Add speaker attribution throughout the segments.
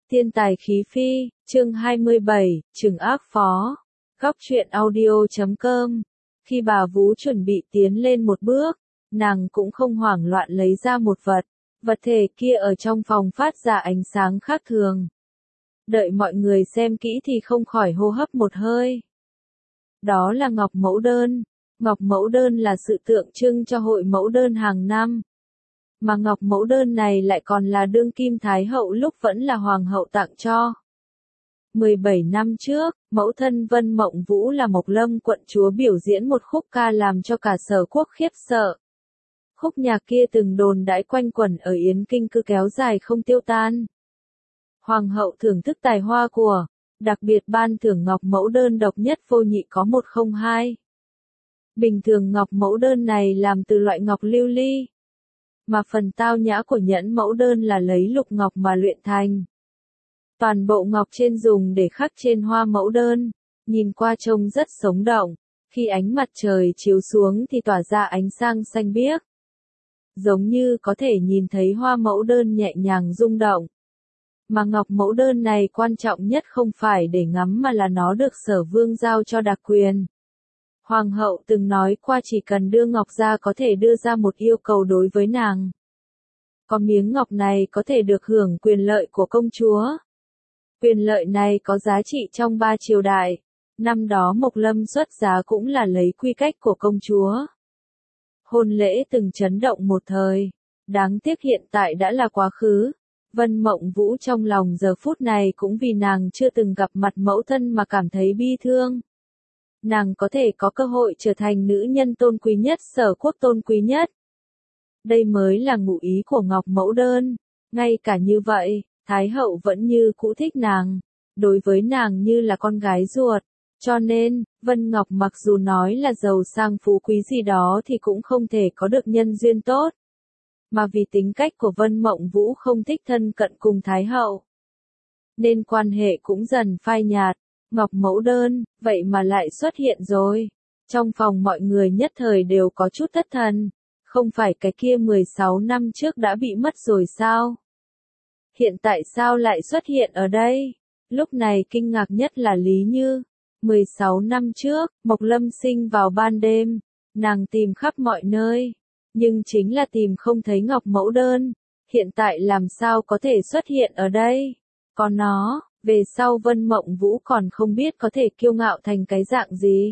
Speaker 1: Thiên tài khí phi, chương 27, trừng ác phó. Góc truyện audio.com. Khi bà Vú chuẩn bị tiến lên một bước, nàng cũng không hoảng loạn lấy ra một vật. Vật thể kia ở trong phòng phát ra ánh sáng khác thường. Đợi mọi người xem kỹ thì không khỏi hô hấp một hơi. Đó là ngọc mẫu đơn. Ngọc mẫu đơn là sự tượng trưng cho hội mẫu đơn hàng năm. Mà ngọc mẫu đơn này lại còn là đương kim thái hậu lúc vẫn là hoàng hậu tặng cho. 17 năm trước, mẫu thân Vân Mộng Vũ là Mộc Lâm quận chúa biểu diễn một khúc ca làm cho cả Sở Quốc khiếp sợ. Khúc nhạc kia từng đồn đãi quanh quẩn ở Yến Kinh cứ kéo dài không tiêu tan. Hoàng hậu thưởng thức tài hoa của, đặc biệt ban thưởng ngọc mẫu đơn độc nhất vô nhị có 102. Bình thường ngọc mẫu đơn này làm từ loại ngọc lưu ly. Mà phần tao nhã của nhẫn mẫu đơn là lấy lục ngọc mà luyện thành. Toàn bộ ngọc trên dùng để khắc trên hoa mẫu đơn, nhìn qua trông rất sống động, khi ánh mặt trời chiếu xuống thì tỏa ra ánh sáng xanh biếc. Giống như có thể nhìn thấy hoa mẫu đơn nhẹ nhàng rung động. Mà ngọc mẫu đơn này quan trọng nhất không phải để ngắm mà là nó được Sở Vương giao cho đặc quyền. Hoàng hậu từng nói qua chỉ cần đưa ngọc ra có thể đưa ra một yêu cầu đối với nàng. Có miếng ngọc này có thể được hưởng quyền lợi của công chúa. Quyền lợi này có giá trị trong 3 triều đại. Năm đó Mộc Lâm xuất giá cũng là lấy quy cách của công chúa. Hôn lễ từng chấn động một thời. Đáng tiếc hiện tại đã là quá khứ. Vân Mộng Vũ trong lòng giờ phút này cũng vì nàng chưa từng gặp mặt mẫu thân mà cảm thấy bi thương. Nàng có thể có cơ hội trở thành nữ nhân tôn quý nhất Sở Quốc tôn quý nhất. Đây mới là ngụ ý của ngọc mẫu đơn. Ngay cả như vậy, Thái hậu vẫn như cũ thích nàng. Đối với nàng như là con gái ruột. Cho nên, Vân Ngọc mặc dù nói là giàu sang phú quý gì đó thì cũng không thể có được nhân duyên tốt. Mà vì tính cách của Vân Mộng Vũ không thích thân cận cùng Thái hậu. Nên quan hệ cũng dần phai nhạt. Ngọc mẫu đơn, vậy mà lại xuất hiện rồi. Trong phòng mọi người nhất thời đều có chút thất thần. Không phải cái kia 16 năm trước đã bị mất rồi sao? Hiện tại sao lại xuất hiện ở đây? Lúc này kinh ngạc nhất là Lý Như. 16 năm trước, Mộc Lâm sinh vào ban đêm. Nàng tìm khắp mọi nơi. Nhưng chính là tìm không thấy ngọc mẫu đơn. Hiện tại làm sao có thể xuất hiện ở đây? Có nó. Về sau Vân Mộng Vũ còn không biết có thể kiêu ngạo thành cái dạng gì.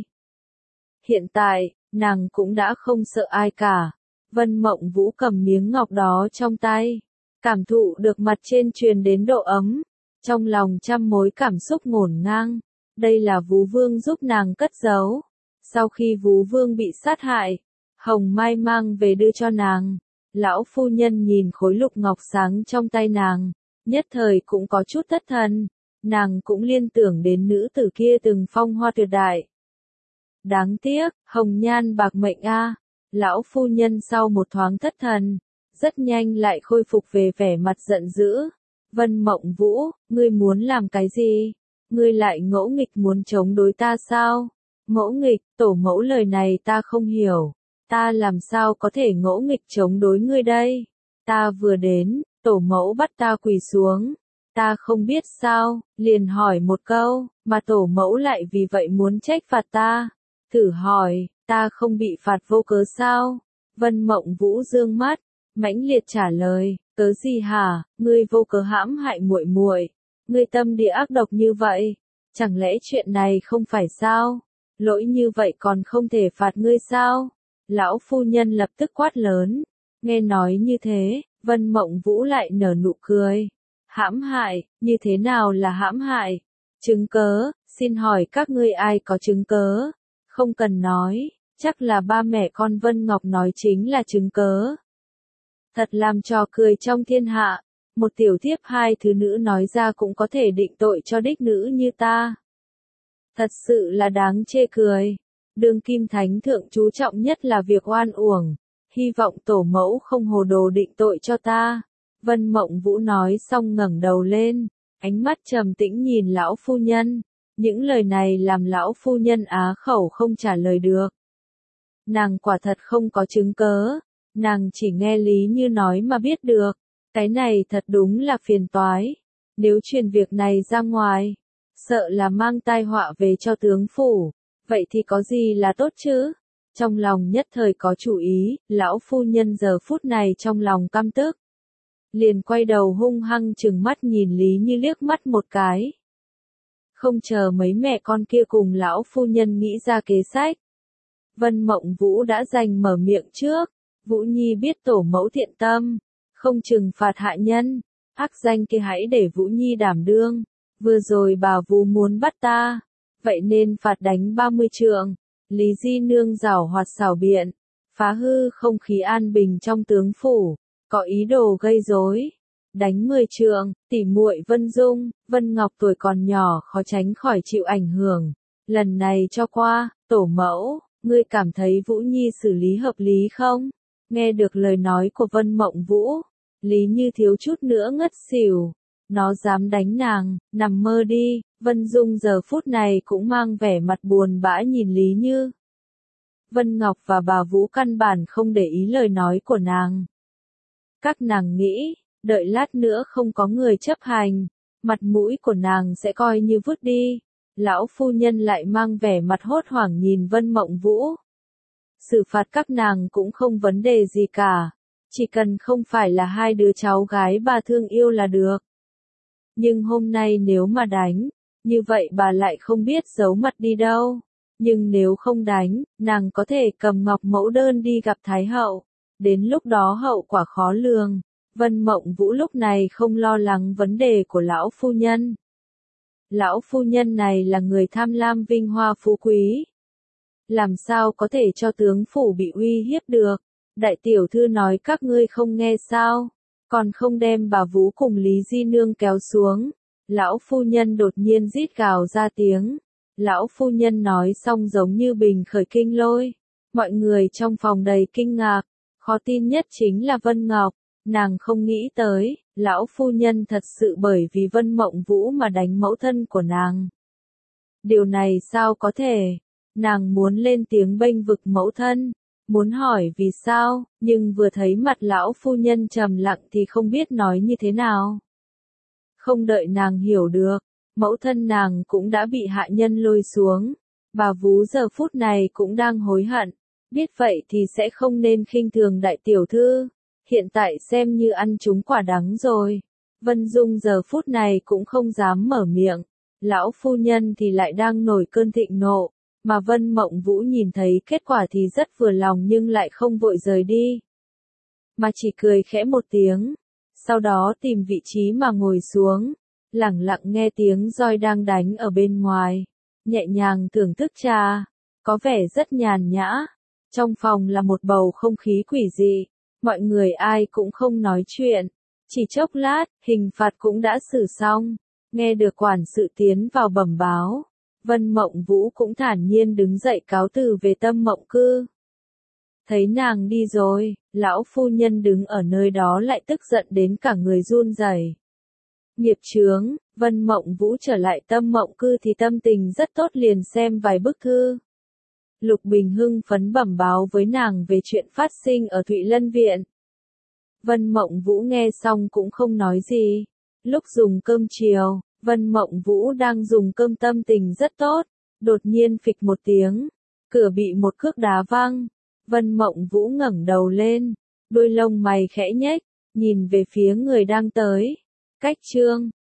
Speaker 1: Hiện tại, nàng cũng đã không sợ ai cả. Vân Mộng Vũ cầm miếng ngọc đó trong tay. Cảm thụ được mặt trên truyền đến độ ấm. Trong lòng trăm mối cảm xúc ngổn ngang. Đây là Vú Vương giúp nàng cất giấu. Sau khi Vú Vương bị sát hại, Hồng Mai mang về đưa cho nàng. Lão phu nhân nhìn khối lục ngọc sáng trong tay nàng. Nhất thời cũng có chút thất thần. Nàng cũng liên tưởng đến nữ tử kia từng phong hoa tuyệt đại. Đáng tiếc, hồng nhan bạc mệnh a. Lão phu nhân sau một thoáng thất thần, rất nhanh lại khôi phục về vẻ mặt giận dữ. Vân Mộng Vũ, ngươi muốn làm cái gì? Ngươi lại ngỗ nghịch muốn chống đối ta sao? Ngỗ nghịch, tổ mẫu lời này ta không hiểu. Ta làm sao có thể ngỗ nghịch chống đối ngươi đây? Ta vừa đến, tổ mẫu bắt ta quỳ xuống. Ta không biết sao, liền hỏi một câu, mà tổ mẫu lại vì vậy muốn trách phạt ta. Thử hỏi, ta không bị phạt vô cớ sao? Vân Mộng Vũ dương mắt, mãnh liệt trả lời, cớ gì hả? Ngươi vô cớ hãm hại muội muội, ngươi tâm địa ác độc như vậy, chẳng lẽ chuyện này không phải sao? Lỗi như vậy còn không thể phạt ngươi sao? Lão phu nhân lập tức quát lớn. Nghe nói như thế, Vân Mộng Vũ lại nở nụ cười. Hãm hại, như thế nào là hãm hại? Chứng cớ, xin hỏi các ngươi ai có chứng cớ? Không cần nói, chắc là ba mẹ con Vân Ngọc nói chính là chứng cớ. Thật làm trò cười trong thiên hạ, một tiểu thiếp hai thứ nữ nói ra cũng có thể định tội cho đích nữ như ta. Thật sự là đáng chê cười. Đương kim thánh thượng chú trọng nhất là việc oan uổng, hy vọng tổ mẫu không hồ đồ định tội cho ta. Vân Mộng Vũ nói xong ngẩng đầu lên, ánh mắt trầm tĩnh nhìn lão phu nhân. Những lời này làm lão phu nhân á khẩu không trả lời được. Nàng quả thật không có chứng cớ, nàng chỉ nghe Lý Như nói mà biết được. Cái này thật đúng là phiền toái. Nếu truyền việc này ra ngoài, sợ là mang tai họa về cho tướng phủ, vậy thì có gì là tốt chứ? Trong lòng nhất thời có chủ ý, lão phu nhân giờ phút này trong lòng căm tức. Liền quay đầu hung hăng trừng mắt nhìn Lý Như liếc mắt một cái. Không chờ mấy mẹ con kia cùng lão phu nhân nghĩ ra kế sách. Vân Mộng Vũ đã giành mở miệng trước. Vũ Nhi biết tổ mẫu thiện tâm, không trừng phạt hạ nhân, ác danh kia hãy để Vũ Nhi đảm đương. Vừa rồi bà Vũ muốn bắt ta, vậy nên phạt đánh 30 trượng. Lý Di Nương giảo hoạt xảo biện, phá hư không khí an bình trong tướng phủ, có ý đồ gây rối. Đánh 10 trượng, tỉ muội Vân Dung, Vân Ngọc tuổi còn nhỏ khó tránh khỏi chịu ảnh hưởng. Lần này cho qua, tổ mẫu, ngươi cảm thấy Vũ Nhi xử lý hợp lý không? Nghe được lời nói của Vân Mộng Vũ, Lý Như thiếu chút nữa ngất xỉu. Nó dám đánh nàng, nằm mơ đi. Vân Dung giờ phút này cũng mang vẻ mặt buồn bã nhìn Lý Như. Vân Ngọc và bà Vũ căn bản không để ý lời nói của nàng. Các nàng nghĩ, đợi lát nữa không có người chấp hành, mặt mũi của nàng sẽ coi như vứt đi. Lão phu nhân lại mang vẻ mặt hốt hoảng nhìn Vân Mộng Vũ. Xử phạt các nàng cũng không vấn đề gì cả, chỉ cần không phải là hai đứa cháu gái bà thương yêu là được. Nhưng hôm nay nếu mà đánh, như vậy bà lại không biết giấu mặt đi đâu. Nhưng nếu không đánh, nàng có thể cầm ngọc mẫu đơn đi gặp Thái hậu. Đến lúc đó hậu quả khó lường. Vân Mộng Vũ lúc này không lo lắng vấn đề của lão phu nhân. Lão phu nhân này là người tham lam vinh hoa phú quý. Làm sao có thể cho tướng phủ bị uy hiếp được? Đại tiểu thư nói các ngươi không nghe sao? Còn không đem bà Vũ cùng Lý Di Nương kéo xuống. Lão phu nhân đột nhiên rít gào ra tiếng. Lão phu nhân nói xong giống như bình khởi kinh lôi. Mọi người trong phòng đầy kinh ngạc. Khó tin nhất chính là Vân Ngọc. Nàng không nghĩ tới, lão phu nhân thật sự bởi vì Vân Mộng Vũ mà đánh mẫu thân của nàng. Điều này sao có thể? Nàng muốn lên tiếng bênh vực mẫu thân, muốn hỏi vì sao, nhưng vừa thấy mặt lão phu nhân trầm lặng thì không biết nói như thế nào. Không đợi nàng hiểu được, mẫu thân nàng cũng đã bị hạ nhân lôi xuống. Bà Vú giờ phút này cũng đang hối hận, biết vậy thì sẽ không nên khinh thường đại tiểu thư. Hiện tại xem như ăn trúng quả đắng rồi. Vân Dung giờ phút này cũng không dám mở miệng. Lão phu nhân thì lại đang nổi cơn thịnh nộ. Mà Vân Mộng Vũ nhìn thấy kết quả thì rất vừa lòng nhưng lại không vội rời đi. Mà chỉ cười khẽ một tiếng. Sau đó tìm vị trí mà ngồi xuống. Lẳng lặng nghe tiếng roi đang đánh ở bên ngoài. Nhẹ nhàng thưởng thức trà. Có vẻ rất nhàn nhã. Trong phòng là một bầu không khí quỷ dị. Mọi người ai cũng không nói chuyện. Chỉ chốc lát, hình phạt cũng đã xử xong. Nghe được quản sự tiến vào bẩm báo. Vân Mộng Vũ cũng thản nhiên đứng dậy cáo từ về Tâm Mộng Cư. Thấy nàng đi rồi, lão phu nhân đứng ở nơi đó lại tức giận đến cả người run rẩy. Nghiệp chướng, Vân Mộng Vũ trở lại Tâm Mộng Cư thì tâm tình rất tốt liền xem vài bức thư. Lục Bình hưng phấn bẩm báo với nàng về chuyện phát sinh ở Thụy Lân Viện. Vân Mộng Vũ nghe xong cũng không nói gì. Lúc dùng cơm chiều, Vân Mộng Vũ đang dùng cơm tâm tình rất tốt. Đột nhiên phịch một tiếng, cửa bị một cước đá văng. Vân Mộng Vũ ngẩng đầu lên, đôi lông mày khẽ nhếch, nhìn về phía người đang tới. Cách Trương,